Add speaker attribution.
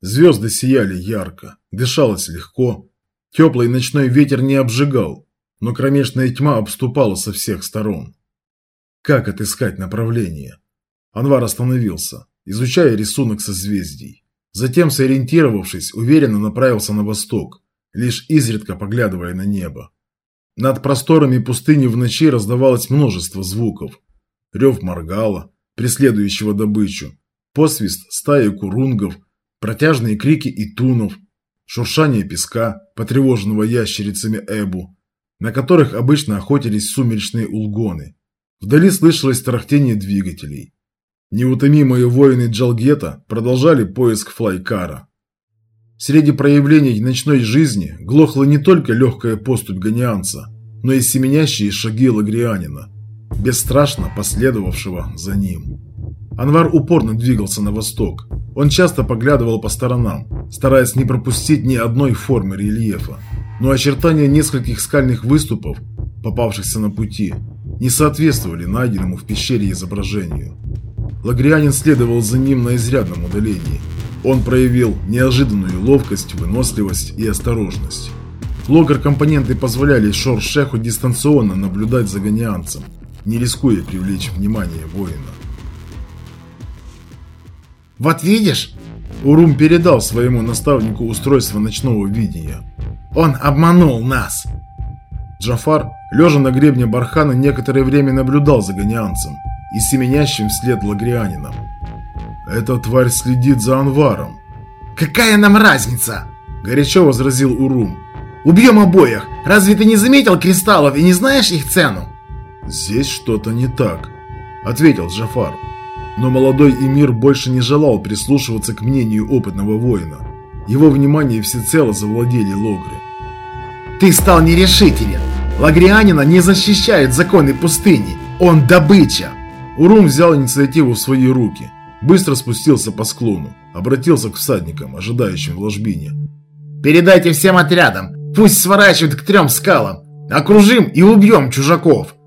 Speaker 1: Звезды сияли ярко, дышалось легко. Теплый ночной ветер не обжигал, но кромешная тьма обступала со всех сторон. Как отыскать направление? Анвар остановился, изучая рисунок созвездий. Затем, сориентировавшись, уверенно направился на восток, лишь изредка поглядывая на небо. Над просторами пустыни в ночи раздавалось множество звуков. Рев маргала, преследующего добычу, посвист стаи курунгов, протяжные крики итунов, шуршание песка, потревоженного ящерицами эбу, на которых обычно охотились сумеречные улгоны. Вдали слышалось тарахтение двигателей. Неутомимые воины Джалгета продолжали поиск Флайкара. Среди проявлений ночной жизни глохла не только легкая поступь ганианца, но и семенящие шаги лагрианина, бесстрашно последовавшего за ним. Анвар упорно двигался на восток. Он часто поглядывал по сторонам, стараясь не пропустить ни одной формы рельефа, но очертания нескольких скальных выступов, попавшихся на пути, не соответствовали найденному в пещере изображению. Лагрианин следовал за ним на изрядном удалении. Он проявил неожиданную ловкость, выносливость и осторожность. Логар-компоненты позволяли Шор-Шеху дистанционно наблюдать за ганианцем, не рискуя привлечь внимание воина.
Speaker 2: «Вот видишь?»
Speaker 1: Урум передал своему наставнику устройство ночного видения.
Speaker 2: «Он обманул нас!»
Speaker 1: Джафар, лежа на гребне бархана, некоторое время наблюдал за ганианцем и семенящим вслед лагрианином. «Эта тварь следит за Анваром».
Speaker 2: «Какая нам разница?»
Speaker 1: – горячо возразил Урум.
Speaker 2: «Убьем обоих! Разве ты не заметил кристаллов и не знаешь их цену?»
Speaker 1: «Здесь что-то не так», – ответил Джафар. Но молодой эмир больше не желал прислушиваться к мнению опытного воина. Его внимание всецело завладели логры.
Speaker 2: «Ты стал нерешителен! Лагрианина не защищают законы пустыни! Он добыча!»
Speaker 1: Урум взял инициативу в свои руки, быстро спустился по склону, обратился к всадникам, ожидающим в ложбине.
Speaker 2: «Передайте всем отрядам, пусть сворачивают к 3 скалам! Окружим и убьем чужаков!»